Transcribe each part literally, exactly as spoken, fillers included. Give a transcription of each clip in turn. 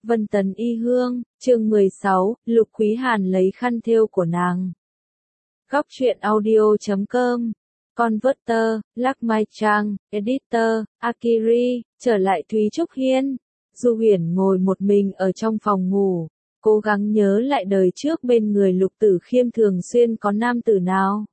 Vân Tần Y Hương, chương mười sáu, Lục Quý Hàn lấy khăn thêu của nàng. Góc truyện audio chấm com, Converter, Lắc Mai Trang, Editor, Akiri, trở lại Thúy Trúc Hiên. Du Huyền ngồi một mình ở trong phòng ngủ, cố gắng nhớ lại đời trước bên người Lục Tử Khiêm thường xuyên có nam tử nào.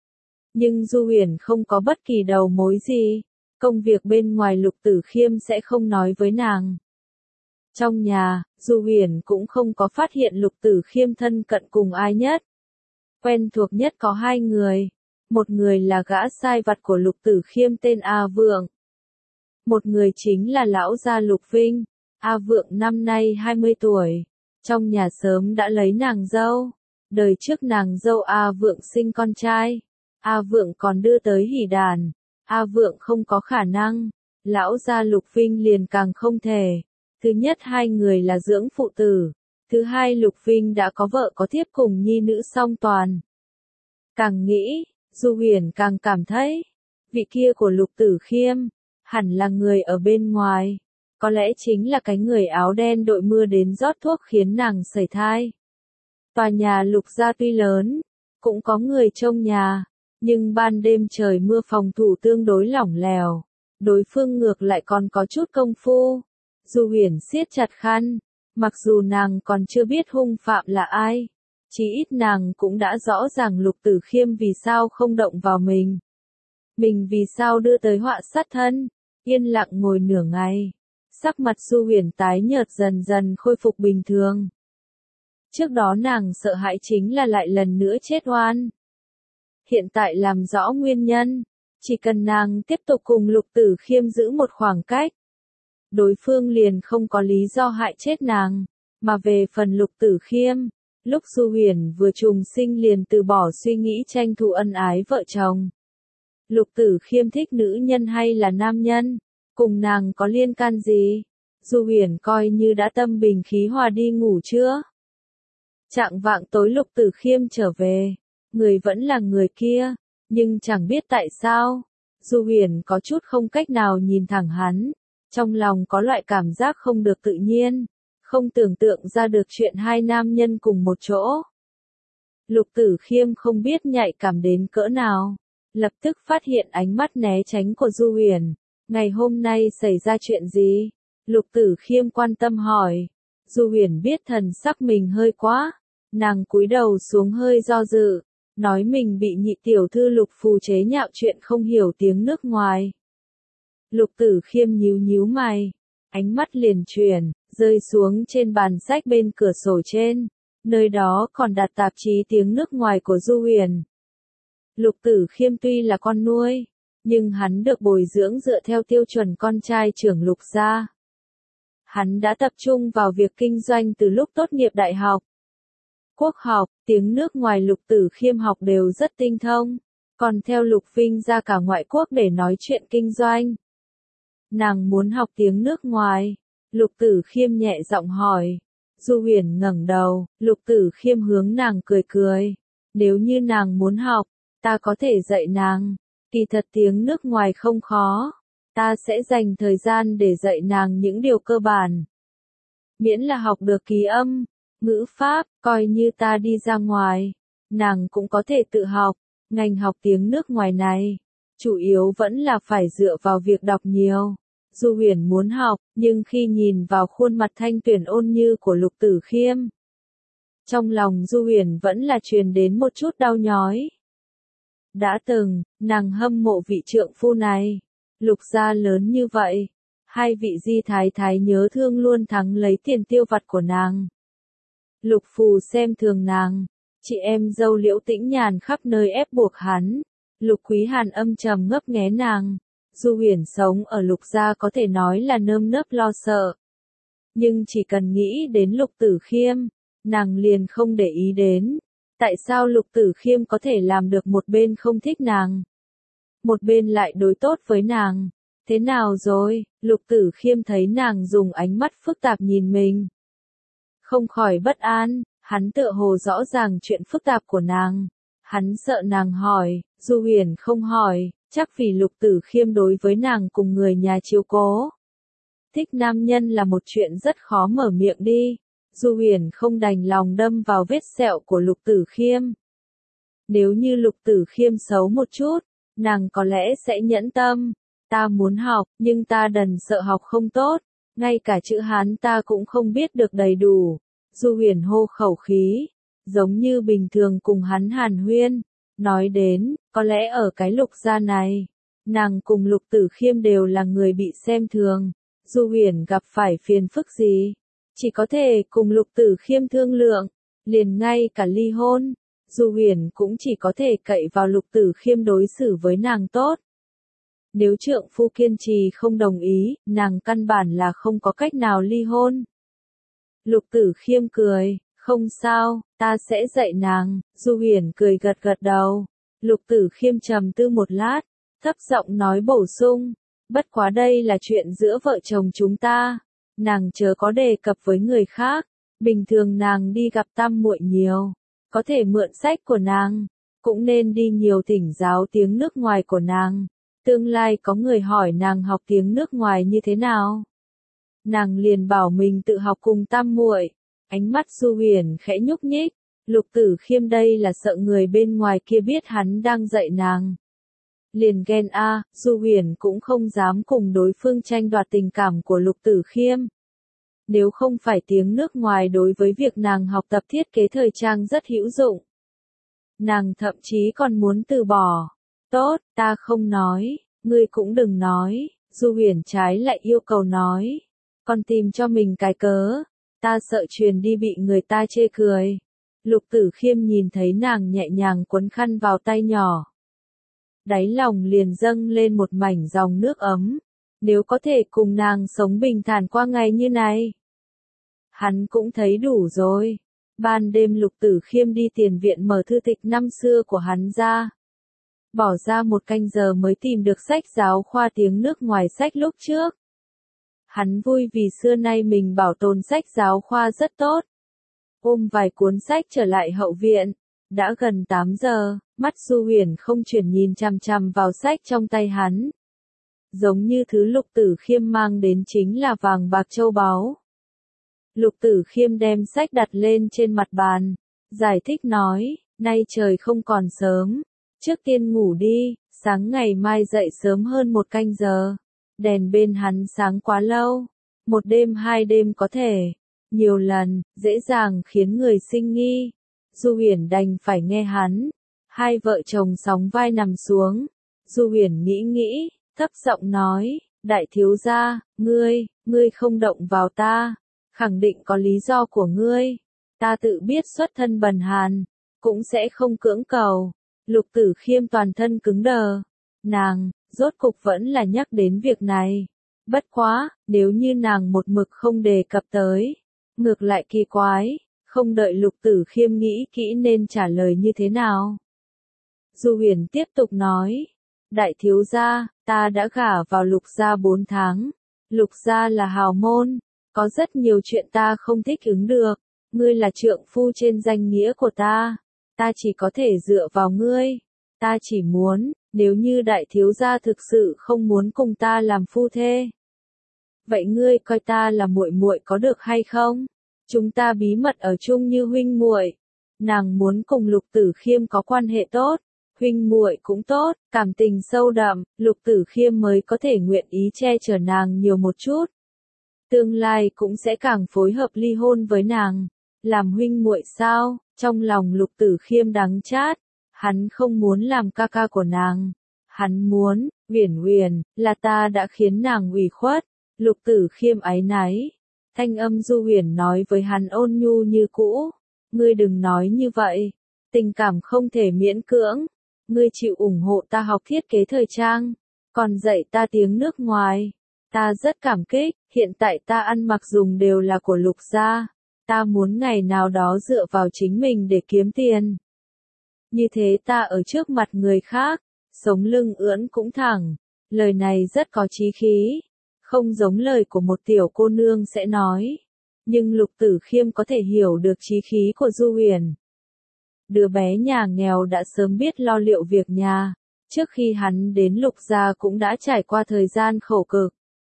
Nhưng Du Huyền không có bất kỳ đầu mối gì, công việc bên ngoài Lục Tử Khiêm sẽ không nói với nàng. Trong nhà, Du Huyền cũng không có phát hiện Lục Tử Khiêm thân cận cùng ai nhất. Quen thuộc nhất có hai người. Một người là gã sai vặt của Lục Tử Khiêm tên A Vượng. Một người chính là lão gia Lục Vinh. A Vượng năm nay hai mươi tuổi. Trong nhà sớm đã lấy nàng dâu. Đời trước nàng dâu A Vượng sinh con trai. A Vượng còn đưa tới hỷ đàn. A Vượng không có khả năng. Lão gia Lục Vinh liền càng không thể. Thứ nhất hai người là dưỡng phụ tử. Thứ hai Lục Vinh đã có vợ có thiếp cùng nhi nữ song toàn. Càng nghĩ, Du Huyền càng cảm thấy, vị kia của Lục Tử Khiêm, hẳn là người ở bên ngoài. Có lẽ chính là cái người áo đen đội mưa đến rót thuốc khiến nàng sẩy thai. Tòa nhà Lục gia tuy lớn, cũng có người trông nhà, nhưng ban đêm trời mưa phòng thủ tương đối lỏng lẻo. Đối phương ngược lại còn có chút công phu. Du Huyền siết chặt khăn, mặc dù nàng còn chưa biết hung phạm là ai, chí ít nàng cũng đã rõ ràng Lục Tử Khiêm vì sao không động vào mình. Mình vì sao đưa tới họa sát thân, yên lặng ngồi nửa ngày, sắc mặt Du Huyền tái nhợt dần dần khôi phục bình thường. Trước đó nàng sợ hãi chính là lại lần nữa chết oan. Hiện tại làm rõ nguyên nhân, chỉ cần nàng tiếp tục cùng Lục Tử Khiêm giữ một khoảng cách, đối phương liền không có lý do hại chết nàng. Mà về phần Lục Tử Khiêm, lúc Du Huyền vừa trùng sinh liền từ bỏ suy nghĩ tranh thủ ân ái vợ chồng. Lục Tử Khiêm thích nữ nhân hay là nam nhân, cùng nàng có liên can gì? Du Huyền coi như đã tâm bình khí hòa đi ngủ chưa? Chạng vạng tối Lục Tử Khiêm trở về, người vẫn là người kia, nhưng chẳng biết tại sao, Du Huyền có chút không cách nào nhìn thẳng hắn. Trong lòng có loại cảm giác không được tự nhiên, không tưởng tượng ra được chuyện hai nam nhân cùng một chỗ. Lục Tử Khiêm không biết nhạy cảm đến cỡ nào, lập tức phát hiện ánh mắt né tránh của Du Huyền. Ngày hôm nay xảy ra chuyện gì? Lục Tử Khiêm quan tâm hỏi. Du Huyền biết thần sắc mình hơi quá, nàng cúi đầu xuống hơi do dự, nói mình bị nhị tiểu thư Lục Phù chế nhạo chuyện không hiểu tiếng nước ngoài. Lục Tử Khiêm nhíu nhíu mày, ánh mắt liền chuyển, rơi xuống trên bàn sách bên cửa sổ trên, nơi đó còn đặt tạp chí tiếng nước ngoài của Du Huyền. Lục Tử Khiêm tuy là con nuôi, nhưng hắn được bồi dưỡng dựa theo tiêu chuẩn con trai trưởng Lục gia. Hắn đã tập trung vào việc kinh doanh từ lúc tốt nghiệp đại học. Quốc học, tiếng nước ngoài Lục Tử Khiêm học đều rất tinh thông, còn theo Lục Vinh ra cả ngoại quốc để nói chuyện kinh doanh. Nàng muốn học tiếng nước ngoài. Lục Tử Khiêm nhẹ giọng hỏi. Du Huyền ngẩng đầu, Lục Tử Khiêm hướng nàng cười cười. Nếu như nàng muốn học, ta có thể dạy nàng. Kỳ thật tiếng nước ngoài không khó. Ta sẽ dành thời gian để dạy nàng những điều cơ bản. Miễn là học được ký âm, ngữ pháp, coi như ta đi ra ngoài, nàng cũng có thể tự học. Ngành học tiếng nước ngoài này, chủ yếu vẫn là phải dựa vào việc đọc nhiều. Du Huyền muốn học, nhưng khi nhìn vào khuôn mặt thanh tuyển ôn như của Lục Tử Khiêm, trong lòng Du Huyền vẫn là truyền đến một chút đau nhói. Đã từng, nàng hâm mộ vị trượng phu này. Lục gia lớn như vậy, hai vị di thái thái nhớ thương luôn thắng lấy tiền tiêu vặt của nàng. Lục Phù xem thường nàng, chị em dâu Liễu Tĩnh Nhàn khắp nơi ép buộc hắn. Lục Quý Hàn âm trầm ngấp nghé nàng. Du Huyền sống ở Lục gia có thể nói là nơm nớp lo sợ. Nhưng chỉ cần nghĩ đến Lục Tử Khiêm, nàng liền không để ý đến. Tại sao Lục Tử Khiêm có thể làm được một bên không thích nàng, một bên lại đối tốt với nàng? Thế nào rồi? Lục Tử Khiêm thấy nàng dùng ánh mắt phức tạp nhìn mình, không khỏi bất an. Hắn tựa hồ rõ ràng chuyện phức tạp của nàng. Hắn sợ nàng hỏi. Du Huyền không hỏi, chắc vì Lục Tử Khiêm đối với nàng cùng người nhà chiếu cố. thích nam nhân là một chuyện rất khó mở miệng đi. Du Huyền không đành lòng đâm vào vết sẹo của Lục Tử Khiêm. Nếu như Lục Tử Khiêm xấu một chút, nàng có lẽ sẽ nhẫn tâm. Ta muốn học, nhưng ta đần sợ học không tốt, ngay cả chữ Hán ta cũng không biết được đầy đủ. Du Huyền hô khẩu khí, giống như bình thường cùng hắn hàn huyên, nói đến, có lẽ ở cái Lục gia này, nàng cùng Lục Tử Khiêm đều là người bị xem thường. Du Huyền gặp phải phiền phức gì, chỉ có thể cùng Lục Tử Khiêm thương lượng, liền ngay cả ly hôn, Du Huyền cũng chỉ có thể cậy vào Lục Tử Khiêm đối xử với nàng tốt. Nếu trượng phu kiên trì không đồng ý, nàng căn bản là không có cách nào ly hôn. Lục Tử Khiêm cười, không sao, ta sẽ dạy nàng. Du Huyền cười gật gật đầu. Lục Tử Khiêm trầm tư một lát, thấp giọng nói bổ sung, bất quá đây là chuyện giữa vợ chồng chúng ta, nàng chớ có đề cập với người khác. Bình thường nàng đi gặp tam muội nhiều, có thể mượn sách của nàng, cũng nên đi nhiều thỉnh giáo tiếng nước ngoài của nàng. Tương lai có người hỏi nàng học tiếng nước ngoài như thế nào, nàng liền bảo mình tự học cùng tam muội. Ánh mắt Du Huyền khẽ nhúc nhích, Lục Tử Khiêm đây là sợ người bên ngoài kia biết hắn đang dạy nàng. Liền ghen a, Du Huyền cũng không dám cùng đối phương tranh đoạt tình cảm của Lục Tử Khiêm. Nếu không phải tiếng nước ngoài đối với việc nàng học tập thiết kế thời trang rất hữu dụng, nàng thậm chí còn muốn từ bỏ. Tốt, ta không nói, ngươi cũng đừng nói. Du Huyền trái lại yêu cầu nói, còn tìm cho mình cái cớ, ta sợ truyền đi bị người ta chê cười. Lục Tử Khiêm nhìn thấy nàng nhẹ nhàng quấn khăn vào tay nhỏ, đáy lòng liền dâng lên một mảnh dòng nước ấm. Nếu có thể cùng nàng sống bình thản qua ngày như này, hắn cũng thấy đủ rồi. Ban đêm Lục Tử Khiêm đi tiền viện mở thư tịch năm xưa của hắn ra, bỏ ra một canh giờ mới tìm được sách giáo khoa tiếng nước ngoài sách lúc trước. Hắn vui vì xưa nay mình bảo tồn sách giáo khoa rất tốt. Ôm vài cuốn sách trở lại hậu viện, đã gần tám giờ, mắt Du Huyền không chuyển nhìn chằm chằm vào sách trong tay hắn. Giống như thứ Lục Tử Khiêm mang đến chính là vàng bạc châu báu. Lục Tử Khiêm đem sách đặt lên trên mặt bàn, giải thích nói, nay trời không còn sớm, trước tiên ngủ đi, sáng ngày mai dậy sớm hơn một canh giờ. Đèn bên hắn sáng quá lâu, một đêm hai đêm có thể, nhiều lần, dễ dàng khiến người sinh nghi. Du Huyền đành phải nghe hắn. Hai vợ chồng sóng vai nằm xuống. Du Huyền nghĩ nghĩ, thấp giọng nói, đại thiếu gia, ngươi, ngươi không động vào ta, khẳng định có lý do của ngươi. Ta tự biết xuất thân bần hàn, cũng sẽ không cưỡng cầu. Lục Tử Khiêm toàn thân cứng đờ. Nàng, rốt cục vẫn là nhắc đến việc này. Bất quá, nếu như nàng một mực không đề cập tới, ngược lại kỳ quái, không đợi Lục Tử Khiêm nghĩ kỹ nên trả lời như thế nào. Du Huyền tiếp tục nói, đại thiếu gia, ta đã gả vào Lục gia bốn tháng. Lục gia là hào môn, có rất nhiều chuyện ta không thích ứng được. Ngươi là trượng phu trên danh nghĩa của ta, ta chỉ có thể dựa vào ngươi. Ta chỉ muốn, nếu như đại thiếu gia thực sự không muốn cùng ta làm phu thê, vậy ngươi coi ta là muội muội có được hay không? Chúng ta bí mật ở chung như huynh muội. Nàng muốn cùng Lục Tử Khiêm có quan hệ tốt, huynh muội cũng tốt, cảm tình sâu đậm, Lục Tử Khiêm mới có thể nguyện ý che chở nàng nhiều một chút. Tương lai cũng sẽ càng phối hợp ly hôn với nàng. Làm huynh muội sao? Trong lòng Lục Tử Khiêm đắng chát, hắn không muốn làm ca ca của nàng. Hắn muốn, Huyền Huyền, là ta đã khiến nàng ủy khuất. Lục Tử Khiêm áy náy. Thanh âm Du Huyền nói với hắn ôn nhu như cũ. Ngươi đừng nói như vậy. Tình cảm không thể miễn cưỡng. Ngươi chịu ủng hộ ta học thiết kế thời trang, còn dạy ta tiếng nước ngoài. Ta rất cảm kích, hiện tại ta ăn mặc dùng đều là của Lục gia. Ta muốn ngày nào đó dựa vào chính mình để kiếm tiền. Như thế ta ở trước mặt người khác, sống lưng ưỡn cũng thẳng. Lời này rất có chí khí, không giống lời của một tiểu cô nương sẽ nói. Nhưng Lục Tử Khiêm có thể hiểu được chí khí của Du Huyền. Đứa bé nhà nghèo đã sớm biết lo liệu việc nhà, trước khi hắn đến Lục gia cũng đã trải qua thời gian khổ cực.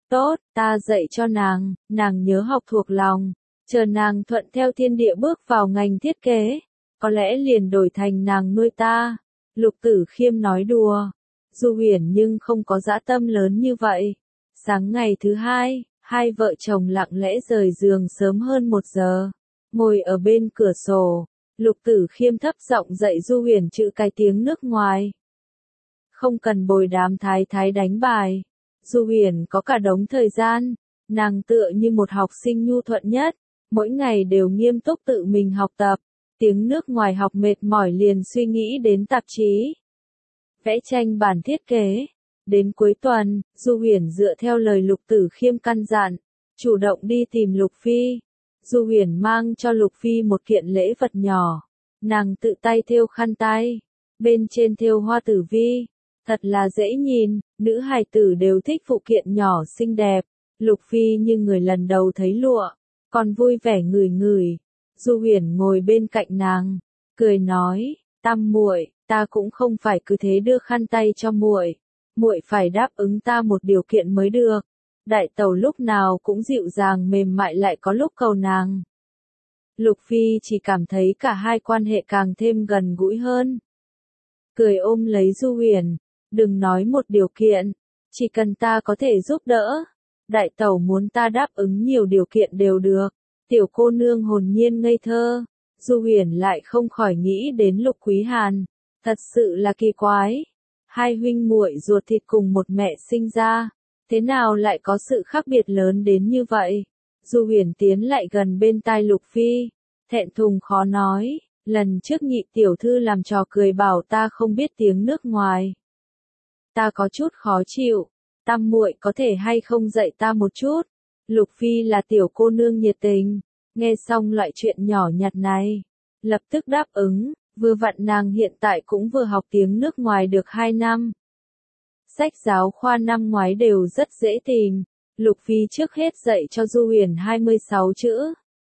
Tốt, ta dạy cho nàng, nàng nhớ học thuộc lòng, chờ nàng thuận theo thiên địa bước vào ngành thiết kế, có lẽ liền đổi thành nàng nuôi ta. Lục Tử Khiêm nói đùa, Du Huyền nhưng không có dã tâm lớn như vậy. Sáng ngày thứ hai, hai vợ chồng lặng lẽ rời giường sớm hơn một giờ, ngồi ở bên cửa sổ, Lục Tử Khiêm thấp giọng dạy Du Huyền chữ cái tiếng nước ngoài. Không cần bồi đám thái thái đánh bài, Du Huyền có cả đống thời gian, nàng tựa như một học sinh nhu thuận nhất, mỗi ngày đều nghiêm túc tự mình học tập, tiếng nước ngoài học mệt mỏi liền suy nghĩ đến tạp chí, vẽ tranh bản thiết kế. Đến cuối tuần, Du Huyền dựa theo lời Lục Tử Khiêm căn dặn, chủ động đi tìm Lục Phi. Du Huyền mang cho Lục Phi một kiện lễ vật nhỏ, nàng tự tay thêu khăn tay, bên trên thêu hoa tử vi, thật là dễ nhìn, nữ hài tử đều thích phụ kiện nhỏ xinh đẹp. Lục Phi như người lần đầu thấy lụa, còn vui vẻ ngửi ngửi. Du Huyền ngồi bên cạnh nàng, cười nói, Tam muội, ta cũng không phải cứ thế đưa khăn tay cho muội, muội phải đáp ứng ta một điều kiện mới được. Đại tẩu lúc nào cũng dịu dàng mềm mại lại có lúc cầu nàng. Lục Phi chỉ cảm thấy cả hai quan hệ càng thêm gần gũi hơn. Cười ôm lấy Du Huyền, đừng nói một điều kiện, chỉ cần ta có thể giúp đỡ. Đại tẩu muốn ta đáp ứng nhiều điều kiện đều được. Tiểu cô nương hồn nhiên ngây thơ, Du Huyền lại không khỏi nghĩ đến Lục Quý Hàn, thật sự là kỳ quái. Hai huynh muội ruột thịt cùng một mẹ sinh ra, thế nào lại có sự khác biệt lớn đến như vậy? Du Huyền tiến lại gần bên tai Lục Phi, thẹn thùng khó nói, lần trước Nhị tiểu thư làm trò cười bảo ta không biết tiếng nước ngoài. Ta có chút khó chịu, Tam muội có thể hay không dạy ta một chút? Lục Phi là tiểu cô nương nhiệt tình, nghe xong loại chuyện nhỏ nhặt này, lập tức đáp ứng, vừa vặn nàng hiện tại cũng vừa học tiếng nước ngoài được hai năm. Sách giáo khoa năm ngoái đều rất dễ tìm, Lục Phi trước hết dạy cho Du Huyền hai mươi sáu chữ.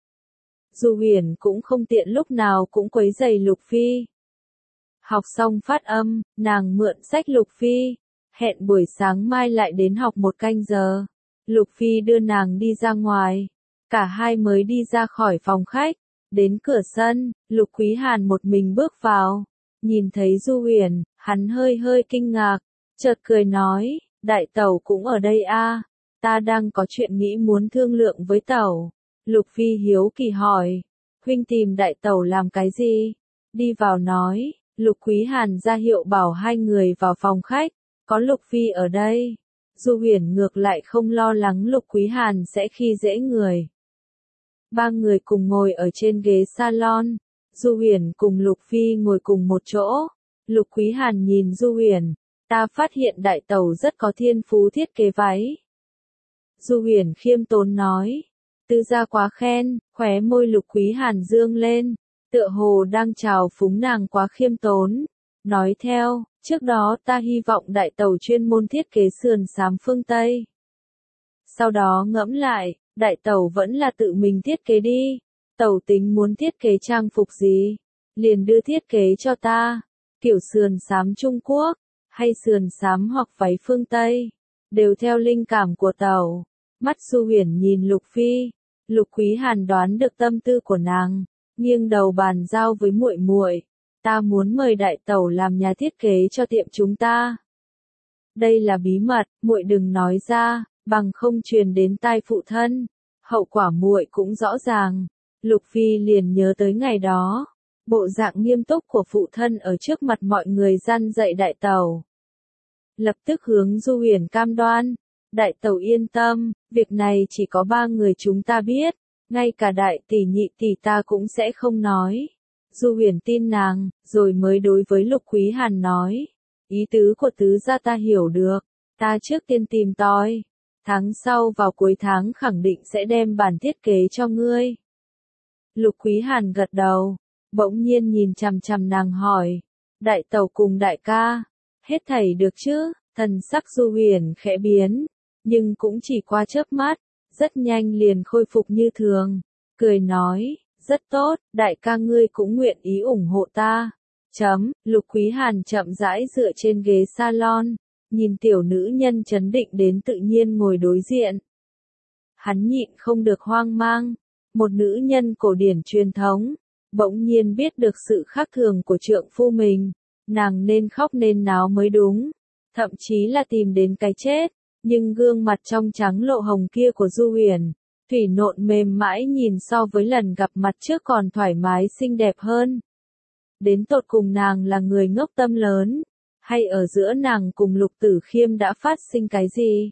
Du Huyền cũng không tiện lúc nào cũng quấy rầy Lục Phi. Học xong phát âm, nàng mượn sách Lục Phi, hẹn buổi sáng mai lại đến học một canh giờ. Lục Phi đưa nàng đi ra ngoài, cả hai mới đi ra khỏi phòng khách, đến cửa sân, Lục Quý Hàn một mình bước vào, nhìn thấy Du Huyền, hắn hơi hơi kinh ngạc, chợt cười nói, đại tẩu cũng ở đây a, à? Ta đang có chuyện nghĩ muốn thương lượng với tẩu. Lục Phi hiếu kỳ hỏi, huynh tìm đại tẩu làm cái gì? Đi vào nói, Lục Quý Hàn ra hiệu bảo hai người vào phòng khách, có Lục Phi ở đây. Du Huyền ngược lại không lo lắng Lục Quý Hàn sẽ khi dễ người. Ba người cùng ngồi ở trên ghế salon, Du Huyền cùng Lục Phi ngồi cùng một chỗ. Lục Quý Hàn nhìn Du Huyền, ta phát hiện đại tẩu rất có thiên phú thiết kế váy. Du Huyền khiêm tốn nói, tư gia quá khen, khóe môi Lục Quý Hàn dương lên, tựa hồ đang chào phúng nàng quá khiêm tốn. Nói theo, trước đó ta hy vọng đại tẩu chuyên môn thiết kế sườn xám phương Tây. Sau đó ngẫm lại, đại tẩu vẫn là tự mình thiết kế đi. Tẩu tính muốn thiết kế trang phục gì? Liền đưa thiết kế cho ta. Kiểu sườn xám Trung Quốc, hay sườn xám hoặc váy phương Tây, đều theo linh cảm của tẩu. Mắt Du Huyền nhìn Lục Phi, Lục Quý Hàn đoán được tâm tư của nàng, nghiêng đầu bàn giao với muội muội. Ta muốn mời đại tẩu làm nhà thiết kế cho tiệm chúng ta. Đây là bí mật, muội đừng nói ra, bằng không truyền đến tai phụ thân. Hậu quả muội cũng rõ ràng. Lục Phi liền nhớ tới ngày đó, bộ dạng nghiêm túc của phụ thân ở trước mặt mọi người gian dạy đại tẩu. Lập tức hướng Du Huyền cam đoan, đại tẩu yên tâm, việc này chỉ có ba người chúng ta biết, ngay cả đại tỷ nhị tỷ ta cũng sẽ không nói. Du Huyền tin nàng, rồi mới đối với Lục Quý Hàn nói, ý tứ của tứ gia ta hiểu được, ta trước tiên tìm tòi, tháng sau vào cuối tháng khẳng định sẽ đem bản thiết kế cho ngươi. Lục Quý Hàn gật đầu, bỗng nhiên nhìn chằm chằm nàng hỏi, đại tẩu cùng đại ca, hết thảy được chứ? Thần sắc Du Huyền khẽ biến, nhưng cũng chỉ qua chớp mắt, rất nhanh liền khôi phục như thường, cười nói, rất tốt, đại ca ngươi cũng nguyện ý ủng hộ ta. Chấm, Lục Quý Hàn chậm rãi dựa trên ghế salon, nhìn tiểu nữ nhân trấn định đến tự nhiên ngồi đối diện. Hắn nhịn không được hoang mang, một nữ nhân cổ điển truyền thống, bỗng nhiên biết được sự khác thường của trượng phu mình, nàng nên khóc nên náo mới đúng, thậm chí là tìm đến cái chết, nhưng gương mặt trong trắng lộ hồng kia của Du Huyền, thủy nộn mềm mãi nhìn so với lần gặp mặt trước còn thoải mái xinh đẹp hơn. Đến tột cùng nàng là người ngốc tâm lớn, hay ở giữa nàng cùng Lục Tử Khiêm đã phát sinh cái gì?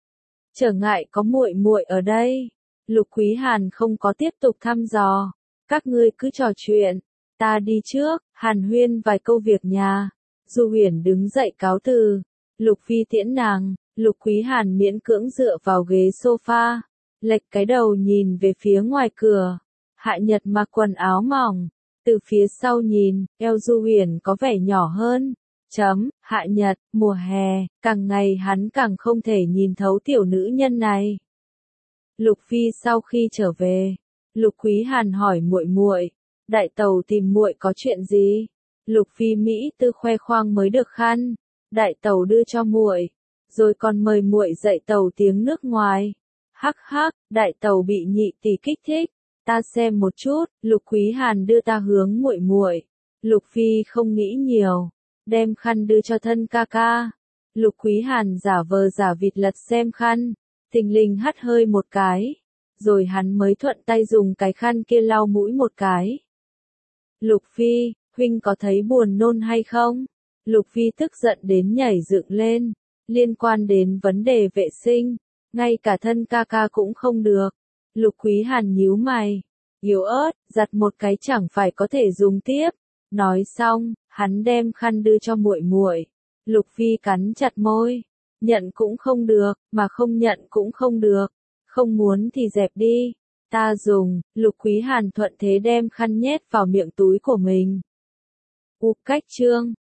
Trở ngại có muội muội ở đây. Lục Quý Hàn không có tiếp tục thăm dò, các ngươi cứ trò chuyện, ta đi trước, hàn huyên vài câu việc nhà. Du Huyền đứng dậy cáo từ, Lục Phi tiễn nàng, Lục Quý Hàn miễn cưỡng dựa vào ghế sofa, lệch cái đầu nhìn về phía ngoài cửa. Hạ Nhật mặc quần áo mỏng, từ phía sau nhìn, eo Du Huyền có vẻ nhỏ hơn. Chấm, Hạ Nhật, mùa hè, càng ngày hắn càng không thể nhìn thấu tiểu nữ nhân này. Lục Phi sau khi trở về, Lục Quý Hàn hỏi muội muội, đại tẩu tìm muội có chuyện gì? Lục Phi Mỹ tư khoe khoang mới được khăn, đại tẩu đưa cho muội, rồi còn mời muội dạy tẩu tiếng nước ngoài. Hắc hắc, đại tẩu bị nhị tỷ kích thích, ta xem một chút. Lục Quý Hàn đưa ta hướng muội muội. Lục Phi không nghĩ nhiều, đem khăn đưa cho thân ca ca. Lục Quý Hàn giả vờ giả vịt lật xem khăn, thình lình hắt hơi một cái, rồi hắn mới thuận tay dùng cái khăn kia lau mũi một cái. Lục Phi, huynh có thấy buồn nôn hay không? Lục Phi tức giận đến nhảy dựng lên, liên quan đến vấn đề vệ sinh, ngay cả thân ca ca cũng không được. Lục Quý Hàn nhíu mày, yếu ớt, giặt một cái chẳng phải có thể dùng tiếp. Nói xong, hắn đem khăn đưa cho muội muội. Lục Phi cắn chặt môi, nhận cũng không được, mà không nhận cũng không được, không muốn thì dẹp đi, ta dùng. Lục Quý Hàn thuận thế đem khăn nhét vào miệng túi của mình. U cách chương